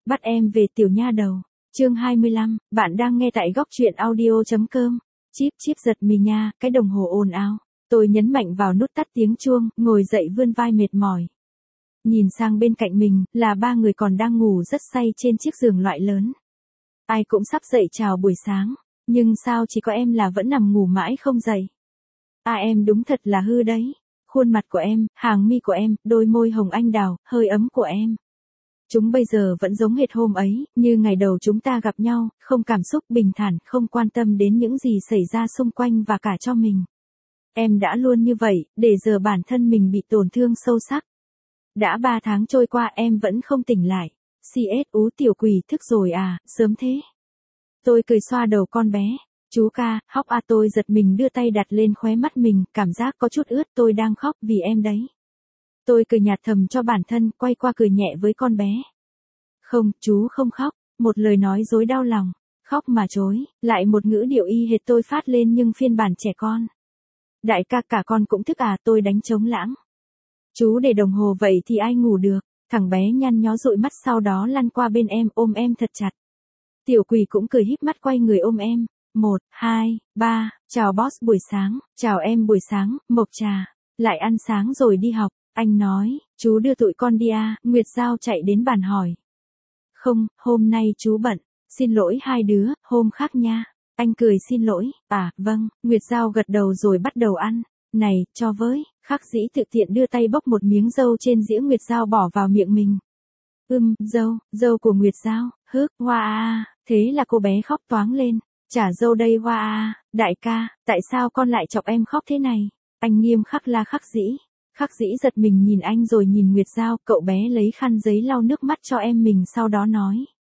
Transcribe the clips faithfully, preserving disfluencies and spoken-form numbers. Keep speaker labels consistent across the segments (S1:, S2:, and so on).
S1: Bắt em về tiểu nha đầu. Chương hai mươi lăm, bạn đang nghe tại góc truyện audio chấm com. Chíp chíp giật mì nha, cái đồng hồ ồn ào. Tôi nhấn mạnh vào nút tắt tiếng chuông, ngồi dậy vươn vai mệt mỏi. Nhìn sang bên cạnh mình, là ba người còn đang ngủ rất say trên chiếc giường loại lớn. Ai cũng sắp dậy chào buổi sáng, nhưng sao chỉ có em là vẫn nằm ngủ mãi không dậy. À em đúng thật là hư đấy. Khuôn mặt của em, hàng mi của em, đôi môi hồng anh đào, hơi ấm của em. Chúng bây giờ vẫn giống hệt hôm ấy, như ngày đầu chúng ta gặp nhau, không cảm xúc bình thản, không quan tâm đến những gì xảy ra xung quanh và cả cho mình. Em đã luôn như vậy, để giờ bản thân mình bị tổn thương sâu sắc. Đã ba tháng trôi qua em vẫn không tỉnh lại. xê ét ú tiểu quỷ thức rồi à, sớm thế. Tôi cười xoa đầu con bé. Chú ca, khóc à tôi giật mình đưa tay đặt lên khóe mắt mình, cảm giác có chút ướt tôi đang khóc vì em đấy. Tôi cười nhạt thầm cho bản thân, quay qua cười nhẹ với con bé. Không, chú không khóc, một lời nói dối đau lòng, khóc mà chối, lại một ngữ điệu y hệt tôi phát lên nhưng phiên bản trẻ con. Đại ca cả con cũng thức à, tôi đánh trống lãng. Chú để đồng hồ vậy thì ai ngủ được, thằng bé nhăn nhó dụi mắt sau đó lăn qua bên em ôm em thật chặt. Tiểu quỷ cũng cười híp mắt quay người ôm em. Một, hai, ba, chào boss buổi sáng, chào em buổi sáng, mộc trà, lại ăn sáng rồi đi học, anh nói, chú đưa tụi con đi à, Nguyệt Giao chạy đến bàn hỏi. Không, hôm nay chú bận, xin lỗi hai đứa, hôm khác nha, anh cười xin lỗi, à, vâng, Nguyệt Giao gật đầu rồi bắt đầu ăn, này, cho với, Khắc Dĩ tự tiện đưa tay bốc một miếng dâu trên dĩa Nguyệt Giao bỏ vào miệng mình. Ưm, dâu, dâu của Nguyệt Giao, hức, hoa à, thế là cô bé khóc toáng lên. Trả dâu đây hoa à, đại ca, tại sao con lại chọc em khóc thế này? Anh nghiêm khắc la Khắc Dĩ. Khắc Dĩ giật mình nhìn anh rồi nhìn Nguyệt Giao, cậu bé lấy khăn giấy lau nước mắt cho em mình sau đó nói.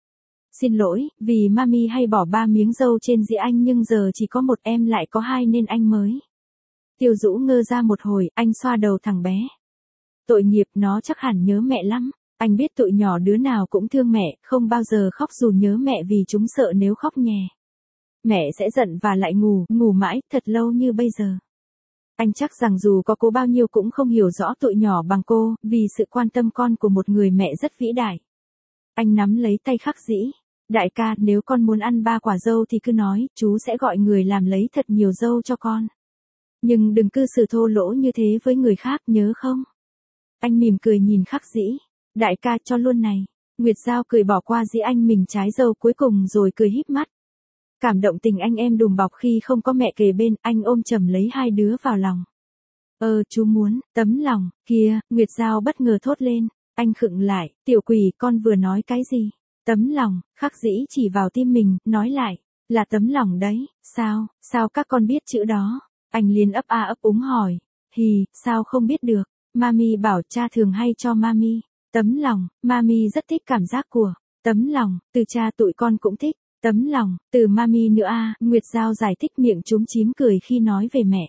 S1: Xin lỗi, vì mami hay bỏ ba miếng dâu trên dĩa anh nhưng giờ chỉ có một em lại có hai nên anh mới. Tiêu Dũ ngơ ra một hồi, anh xoa đầu thằng bé. Tội nghiệp nó chắc hẳn nhớ mẹ lắm. Anh biết tụi nhỏ đứa nào cũng thương mẹ, không bao giờ khóc dù nhớ mẹ vì chúng sợ nếu khóc nhè. Mẹ sẽ giận và lại ngủ, ngủ mãi, thật lâu như bây giờ. Anh chắc rằng dù có cố bao nhiêu cũng không hiểu rõ tụi nhỏ bằng cô, vì sự quan tâm con của một người mẹ rất vĩ đại. Anh nắm lấy tay Khắc Dĩ. Đại ca, nếu con muốn ăn ba quả dâu thì cứ nói, chú sẽ gọi người làm lấy thật nhiều dâu cho con. Nhưng đừng cư xử thô lỗ như thế với người khác, nhớ không? Anh mỉm cười nhìn Khắc Dĩ. Đại ca cho luôn này. Nguyệt Giao cười bỏ qua dĩ anh mình trái dâu cuối cùng rồi cười híp mắt. Cảm động tình anh em đùm bọc khi không có mẹ kề bên, anh ôm chầm lấy hai đứa vào lòng. Ờ, chú muốn, tấm lòng, kìa, Nguyệt Giao bất ngờ thốt lên, anh khựng lại, tiểu quỷ, con vừa nói cái gì? Tấm lòng, Khắc Dĩ chỉ vào tim mình, nói lại, là tấm lòng đấy, sao, sao các con biết chữ đó? Anh liền ấp a ấp úng hỏi, hì, sao không biết được, mami bảo cha thường hay cho mami, tấm lòng, mami rất thích cảm giác của, tấm lòng, từ cha tụi con cũng thích. Tấm lòng, từ mami nữa à, Nguyệt Giao giải thích miệng chúm chím cười khi nói về mẹ.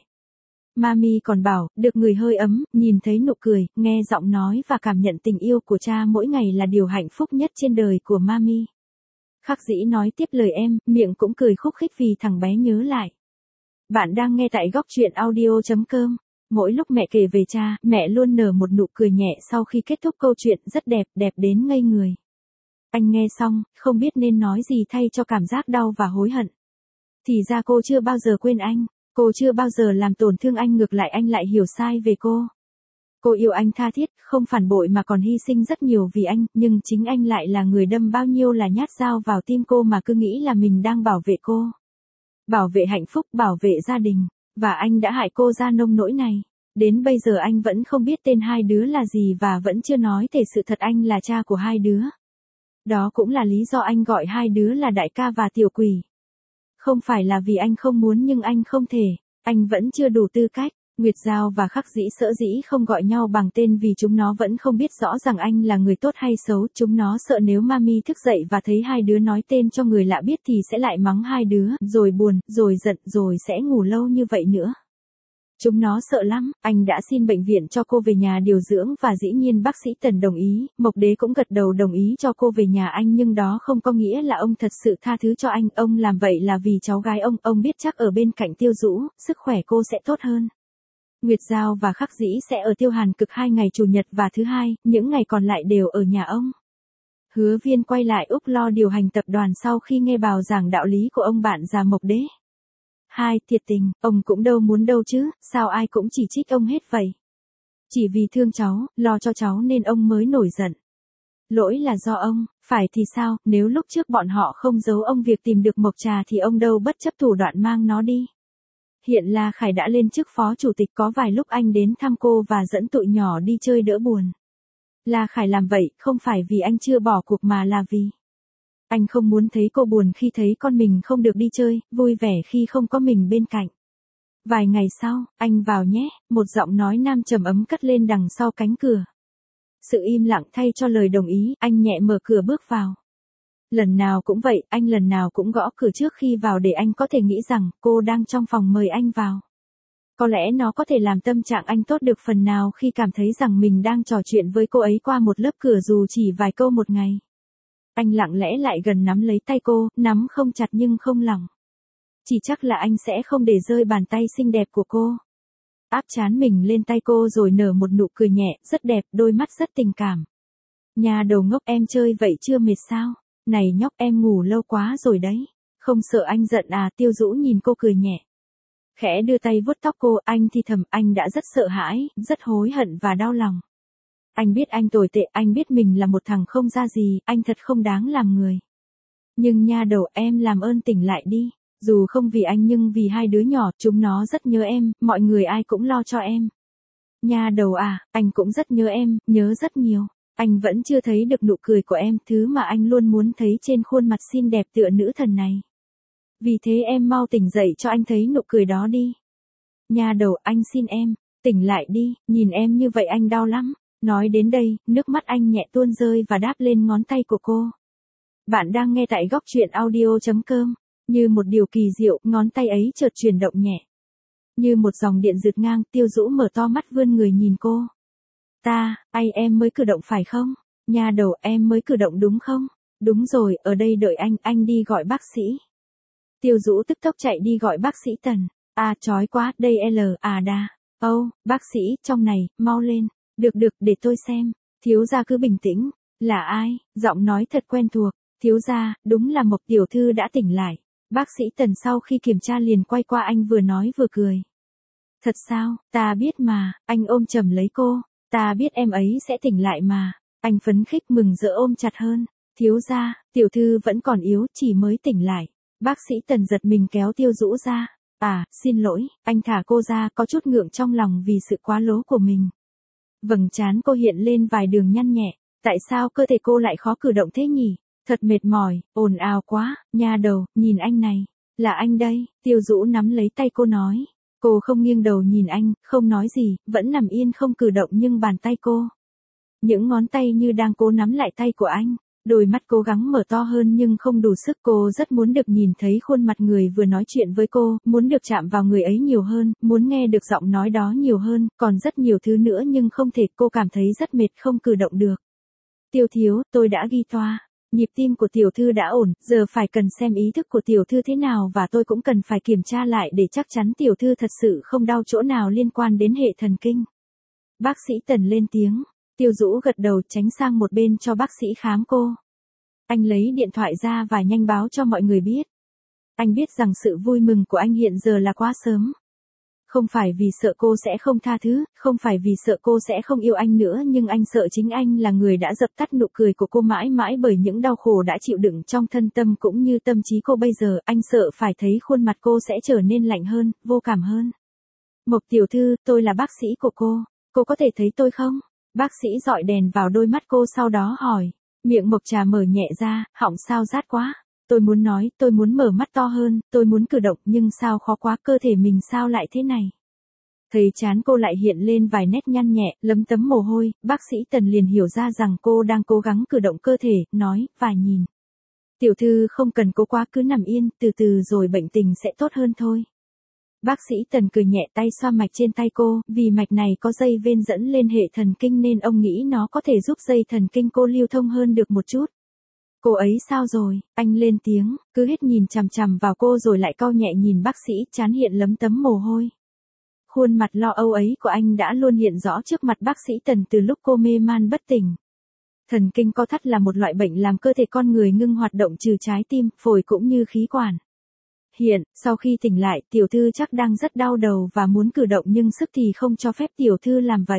S1: Mami còn bảo, được người hơi ấm, nhìn thấy nụ cười, nghe giọng nói và cảm nhận tình yêu của cha mỗi ngày là điều hạnh phúc nhất trên đời của mami. Khắc Dĩ nói tiếp lời em, miệng cũng cười khúc khích vì thằng bé nhớ lại. Bạn đang nghe tại góc truyện audio chấm com. Mỗi lúc mẹ kể về cha, mẹ luôn nở một nụ cười nhẹ sau khi kết thúc câu chuyện rất đẹp, đẹp đến ngây người. Anh nghe xong, không biết nên nói gì thay cho cảm giác đau và hối hận. Thì ra cô chưa bao giờ quên anh, cô chưa bao giờ làm tổn thương anh, ngược lại anh lại hiểu sai về cô. Cô yêu anh tha thiết, không phản bội mà còn hy sinh rất nhiều vì anh, nhưng chính anh lại là người đâm bao nhiêu là nhát dao vào tim cô mà cứ nghĩ là mình đang bảo vệ cô. Bảo vệ hạnh phúc, bảo vệ gia đình, và anh đã hại cô ra nông nỗi này. Đến bây giờ anh vẫn không biết tên hai đứa là gì và vẫn chưa nói thể sự thật anh là cha của hai đứa. Đó cũng là lý do anh gọi hai đứa là đại ca và tiểu quỷ. Không phải là vì anh không muốn nhưng anh không thể, anh vẫn chưa đủ tư cách. Nguyệt Giao và Khắc Dĩ sở dĩ không gọi nhau bằng tên vì chúng nó vẫn không biết rõ rằng anh là người tốt hay xấu. Chúng nó sợ nếu mami thức dậy và thấy hai đứa nói tên cho người lạ biết thì sẽ lại mắng hai đứa, rồi buồn, rồi giận, rồi sẽ ngủ lâu như vậy nữa. Chúng nó sợ lắm, anh đã xin bệnh viện cho cô về nhà điều dưỡng và dĩ nhiên bác sĩ Tần đồng ý, Mộc Đế cũng gật đầu đồng ý cho cô về nhà anh, nhưng đó không có nghĩa là ông thật sự tha thứ cho anh, ông làm vậy là vì cháu gái ông, ông biết chắc ở bên cạnh Tiêu Dũ, sức khỏe cô sẽ tốt hơn. Nguyệt Giao và Khắc Dĩ sẽ ở Tiêu Hàn Cực hai ngày chủ nhật và thứ hai, những ngày còn lại đều ở nhà ông. Hứa Viên quay lại Úc lo điều hành tập đoàn sau khi nghe bào giảng đạo lý của ông bạn già Mộc Đế. Hai, thiệt tình, ông cũng đâu muốn đâu chứ, sao ai cũng chỉ trích ông hết vậy. Chỉ vì thương cháu, lo cho cháu nên ông mới nổi giận. Lỗi là do ông, phải thì sao, nếu lúc trước bọn họ không giấu ông việc tìm được Mộc Trà thì ông đâu bất chấp thủ đoạn mang nó đi. Hiện La Khải đã lên chức phó chủ tịch, có vài lúc anh đến thăm cô và dẫn tụi nhỏ đi chơi đỡ buồn. La Khải làm vậy không phải vì anh chưa bỏ cuộc mà là vì anh không muốn thấy cô buồn khi thấy con mình không được đi chơi, vui vẻ khi không có mình bên cạnh. Vài ngày sau, anh vào nhé, một giọng nói nam trầm ấm cất lên đằng sau cánh cửa. Sự im lặng thay cho lời đồng ý, anh nhẹ mở cửa bước vào. Lần nào cũng vậy, anh lần nào cũng gõ cửa trước khi vào để anh có thể nghĩ rằng cô đang trong phòng mời anh vào. Có lẽ nó có thể làm tâm trạng anh tốt được phần nào khi cảm thấy rằng mình đang trò chuyện với cô ấy qua một lớp cửa dù chỉ vài câu một ngày. Anh lặng lẽ lại gần nắm lấy tay cô, nắm không chặt nhưng không lỏng. Chỉ chắc là anh sẽ không để rơi bàn tay xinh đẹp của cô. Áp trán mình lên tay cô rồi nở một nụ cười nhẹ, rất đẹp, đôi mắt rất tình cảm. Nhà đầu ngốc, em chơi vậy chưa mệt sao? Này nhóc, em ngủ lâu quá rồi đấy. Không sợ anh giận à? Tiêu Dũ nhìn cô cười nhẹ. Khẽ đưa tay vuốt tóc cô, anh thì thầm, anh đã rất sợ hãi, rất hối hận và đau lòng. Anh biết anh tồi tệ, anh biết mình là một thằng không ra gì, anh thật không đáng làm người. Nhưng nha đầu, em làm ơn tỉnh lại đi. Dù không vì anh nhưng vì hai đứa nhỏ, chúng nó rất nhớ em, mọi người ai cũng lo cho em. Nha đầu à, anh cũng rất nhớ em, nhớ rất nhiều. Anh vẫn chưa thấy được nụ cười của em, thứ mà anh luôn muốn thấy trên khuôn mặt xinh đẹp tựa nữ thần này. Vì thế em mau tỉnh dậy cho anh thấy nụ cười đó đi. Nha đầu, anh xin em, tỉnh lại đi, nhìn em như vậy anh đau lắm. Nói đến đây, nước mắt anh nhẹ tuôn rơi và đáp lên ngón tay của cô. Bạn đang nghe tại góc truyện audio chấm com. Như một điều kỳ diệu, ngón tay ấy chợt chuyển động nhẹ. Như một dòng điện rượt ngang, Tiêu Dũ mở to mắt vươn người nhìn cô. Ta, ai em mới cử động phải không? Nha đầu, em mới cử động đúng không? Đúng rồi, ở đây đợi anh, anh đi gọi bác sĩ. Tiêu Dũ tức tốc chạy đi gọi bác sĩ Tần. À chói quá, đây L, à đà. Âu, oh, bác sĩ, trong này, mau lên. Được được, để tôi xem. Thiếu gia cứ bình tĩnh. Là ai? Giọng nói thật quen thuộc. Thiếu gia, đúng là Mộc tiểu thư đã tỉnh lại. Bác sĩ Tần sau khi kiểm tra liền quay qua anh vừa nói vừa cười. Thật sao, ta biết mà, anh ôm chầm lấy cô. Ta biết em ấy sẽ tỉnh lại mà. Anh phấn khích mừng rỡ ôm chặt hơn. Thiếu gia, tiểu thư vẫn còn yếu, chỉ mới tỉnh lại. Bác sĩ Tần giật mình kéo Tiêu Dũ ra. À, xin lỗi, anh thả cô ra, có chút ngượng trong lòng vì sự quá lố của mình. Vầng trán cô hiện lên vài đường nhăn nhẹ. Tại sao cơ thể cô lại khó cử động thế nhỉ? Thật mệt mỏi, ồn ào quá, nha đầu, nhìn anh này. Là anh đây, Tiêu Dũ nắm lấy tay cô nói. Cô không nghiêng đầu nhìn anh, không nói gì, vẫn nằm yên không cử động nhưng bàn tay cô. Những ngón tay như đang cố nắm lại tay của anh. Đôi mắt cố gắng mở to hơn nhưng không đủ sức. Cô rất muốn được nhìn thấy khuôn mặt người vừa nói chuyện với cô, muốn được chạm vào người ấy nhiều hơn, muốn nghe được giọng nói đó nhiều hơn, còn rất nhiều thứ nữa nhưng không thể. Cô cảm thấy rất mệt không cử động được. Tiêu thiếu, tôi đã ghi toa. Nhịp tim của tiểu thư đã ổn, giờ phải cần xem ý thức của tiểu thư thế nào và tôi cũng cần phải kiểm tra lại để chắc chắn tiểu thư thật sự không đau chỗ nào liên quan đến hệ thần kinh. Bác sĩ Tần lên tiếng. Tiêu Dũ gật đầu tránh sang một bên cho bác sĩ khám cô. Anh lấy điện thoại ra và nhanh báo cho mọi người biết. Anh biết rằng sự vui mừng của anh hiện giờ là quá sớm. Không phải vì sợ cô sẽ không tha thứ, không phải vì sợ cô sẽ không yêu anh nữa nhưng anh sợ chính anh là người đã dập tắt nụ cười của cô mãi mãi bởi những đau khổ đã chịu đựng trong thân tâm cũng như tâm trí cô bây giờ. Anh sợ phải thấy khuôn mặt cô sẽ trở nên lạnh hơn, vô cảm hơn. Mộc tiểu thư, tôi là bác sĩ của cô. Cô có thể thấy tôi không? Bác sĩ dọi đèn vào đôi mắt cô sau đó hỏi. Miệng Mộc Trà mở nhẹ ra, họng sao rát quá. Tôi muốn nói, tôi muốn mở mắt to hơn, tôi muốn cử động nhưng sao khó quá, cơ thể mình sao lại thế này. Thấy trán cô lại hiện lên vài nét nhăn nhẹ, lấm tấm mồ hôi, bác sĩ Tần liền hiểu ra rằng cô đang cố gắng cử động cơ thể, nói, và nhìn. Tiểu thư không cần cố quá, cứ nằm yên, từ từ rồi bệnh tình sẽ tốt hơn thôi. Bác sĩ Tần cười nhẹ tay xoa mạch trên tay cô, vì mạch này có dây ven dẫn lên hệ thần kinh nên ông nghĩ nó có thể giúp dây thần kinh cô lưu thông hơn được một chút. Cô ấy sao rồi? Anh lên tiếng, cứ hết nhìn chằm chằm vào cô rồi lại cau nhẹ nhìn bác sĩ, trán hiện lấm tấm mồ hôi. Khuôn mặt lo âu ấy của anh đã luôn hiện rõ trước mặt bác sĩ Tần từ lúc cô mê man bất tỉnh. Thần kinh co thắt là một loại bệnh làm cơ thể con người ngưng hoạt động trừ trái tim, phổi cũng như khí quản. Hiện, sau khi tỉnh lại, tiểu thư chắc đang rất đau đầu và muốn cử động nhưng sức thì không cho phép tiểu thư làm vậy.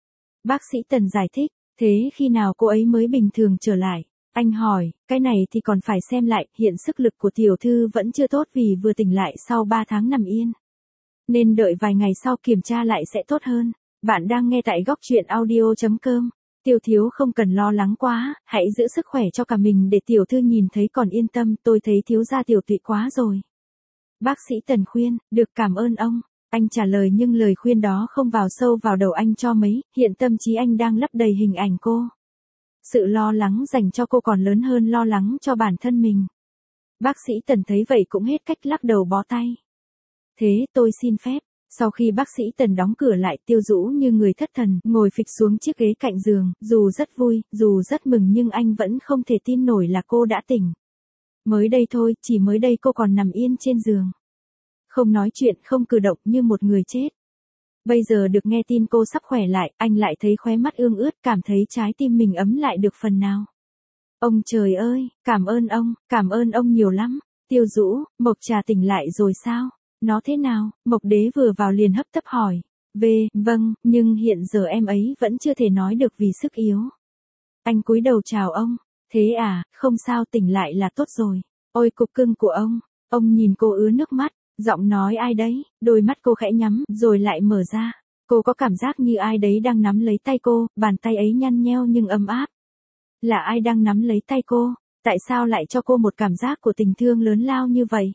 S1: Bác sĩ Tần giải thích, thế khi nào cô ấy mới bình thường trở lại? Anh hỏi, cái này thì còn phải xem lại, hiện sức lực của tiểu thư vẫn chưa tốt vì vừa tỉnh lại sau ba tháng nằm yên. Nên đợi vài ngày sau kiểm tra lại sẽ tốt hơn. Bạn đang nghe tại góc chuyện audio chấm com. Tiêu thiếu không cần lo lắng quá, hãy giữ sức khỏe cho cả mình để tiểu thư nhìn thấy còn yên tâm, tôi thấy thiếu gia tiểu tụy quá rồi. Bác sĩ Tần khuyên, được cảm ơn ông. Anh trả lời nhưng lời khuyên đó không vào sâu vào đầu anh cho mấy, hiện tâm trí anh đang lấp đầy hình ảnh cô. Sự lo lắng dành cho cô còn lớn hơn lo lắng cho bản thân mình. Bác sĩ Tần thấy vậy cũng hết cách lắc đầu bó tay. Thế tôi xin phép. Sau khi bác sĩ Tần đóng cửa lại, Tiêu Dũ như người thất thần, ngồi phịch xuống chiếc ghế cạnh giường, dù rất vui, dù rất mừng nhưng anh vẫn không thể tin nổi là cô đã tỉnh. Mới đây thôi, chỉ mới đây cô còn nằm yên trên giường. Không nói chuyện, không cử động như một người chết. Bây giờ được nghe tin cô sắp khỏe lại, anh lại thấy khóe mắt ương ướt, cảm thấy trái tim mình ấm lại được phần nào. Ông trời ơi, cảm ơn ông, cảm ơn ông nhiều lắm. Tiêu Dũ, Mộc Trà tỉnh lại rồi sao? Nó thế nào? Mộc Đế vừa vào liền hấp tấp hỏi. Về, vâng, nhưng hiện giờ em ấy vẫn chưa thể nói được vì sức yếu. Anh cúi đầu chào ông. Thế à, không sao, tỉnh lại là tốt rồi. Ôi cục cưng của ông. Ông nhìn cô ứa nước mắt. Giọng nói ai đấy, đôi mắt cô khẽ nhắm, rồi lại mở ra. Cô có cảm giác như ai đấy đang nắm lấy tay cô, bàn tay ấy nhăn nheo nhưng ấm áp. Là ai đang nắm lấy tay cô? Tại sao lại cho cô một cảm giác của tình thương lớn lao như vậy?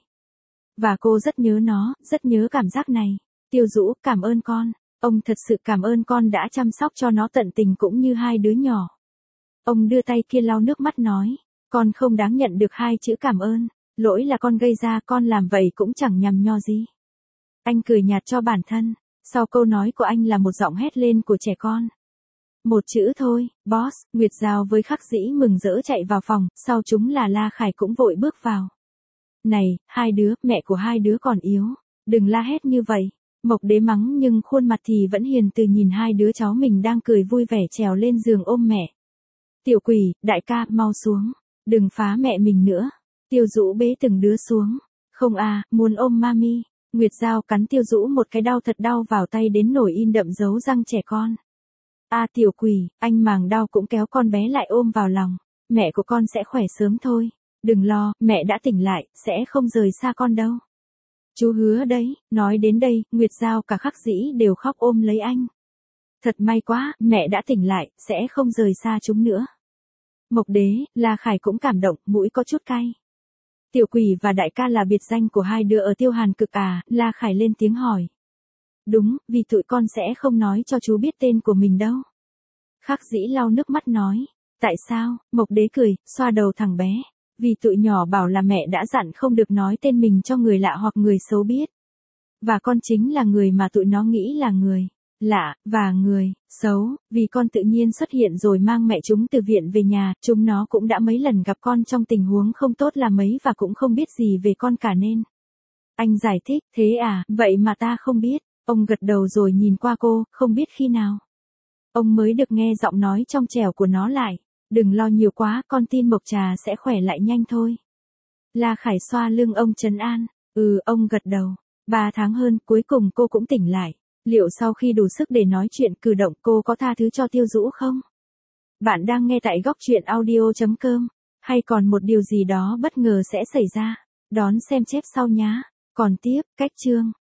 S1: Và cô rất nhớ nó, rất nhớ cảm giác này. Tiêu Dũ, cảm ơn con. Ông thật sự cảm ơn con đã chăm sóc cho nó tận tình cũng như hai đứa nhỏ. Ông đưa tay kia lau nước mắt nói. Con không đáng nhận được hai chữ cảm ơn. Lỗi là con gây ra, con làm vậy cũng chẳng nhằm nho gì. Anh cười nhạt cho bản thân. Sau câu nói của anh là một giọng hét lên của trẻ con. Một chữ thôi, boss. Nguyệt Giao với Khắc Dĩ mừng rỡ chạy vào phòng, sau chúng là La Khải cũng vội bước vào. Này, hai đứa, mẹ của hai đứa còn yếu. Đừng la hét như vậy. Mộc Đế mắng nhưng khuôn mặt thì vẫn hiền từ nhìn hai đứa cháu mình đang cười vui vẻ trèo lên giường ôm mẹ. Tiểu Quỷ, đại ca, mau xuống. Đừng phá mẹ mình nữa. Tiêu Dũ bế từng đứa xuống. Không à, muốn ôm mami. Nguyệt Giao cắn Tiêu Dũ một cái đau thật đau vào tay đến nổi in đậm dấu răng trẻ con. À Tiểu Quỷ, anh màng đau cũng kéo con bé lại ôm vào lòng. Mẹ của con sẽ khỏe sớm thôi. Đừng lo, mẹ đã tỉnh lại, sẽ không rời xa con đâu. Chú hứa đấy. Nói đến đây, Nguyệt Giao cả Khắc Dĩ đều khóc ôm lấy anh. Thật may quá, mẹ đã tỉnh lại, sẽ không rời xa chúng nữa. Mộc Đế, La Khải cũng cảm động, mũi có chút cay. Tiểu Quỷ và đại ca là biệt danh của hai đứa ở Tiêu Hàn Cực à? La Khải lên tiếng hỏi. Đúng, vì tụi con sẽ không nói cho chú biết tên của mình đâu. Khắc Dĩ lau nước mắt nói. Tại sao? Mộc Đế cười, xoa đầu thằng bé. Vì tụi nhỏ bảo là mẹ đã dặn không được nói tên mình cho người lạ hoặc người xấu biết. Và con chính là người mà tụi nó nghĩ là người lạ, và người xấu, vì con tự nhiên xuất hiện rồi mang mẹ chúng từ viện về nhà, chúng nó cũng đã mấy lần gặp con trong tình huống không tốt là mấy và cũng không biết gì về con cả nên. Anh giải thích, thế à, vậy mà ta không biết. Ông gật đầu rồi nhìn qua cô, không biết khi nào. Ông mới được nghe giọng nói trong trẻo của nó lại. Đừng lo nhiều quá, con tin Mộc Trà sẽ khỏe lại nhanh thôi. La Khải xoa lưng ông trấn an. Ừ, ông gật đầu. Ba tháng hơn, cuối cùng cô cũng tỉnh lại. Liệu sau khi đủ sức để nói chuyện cử động cô có tha thứ cho Tiêu Dũ không? Bạn đang nghe tại góc chuyện audio chấm com. Hay còn một điều gì đó bất ngờ sẽ xảy ra? Đón xem chép sau nhá. Còn tiếp, cách chương.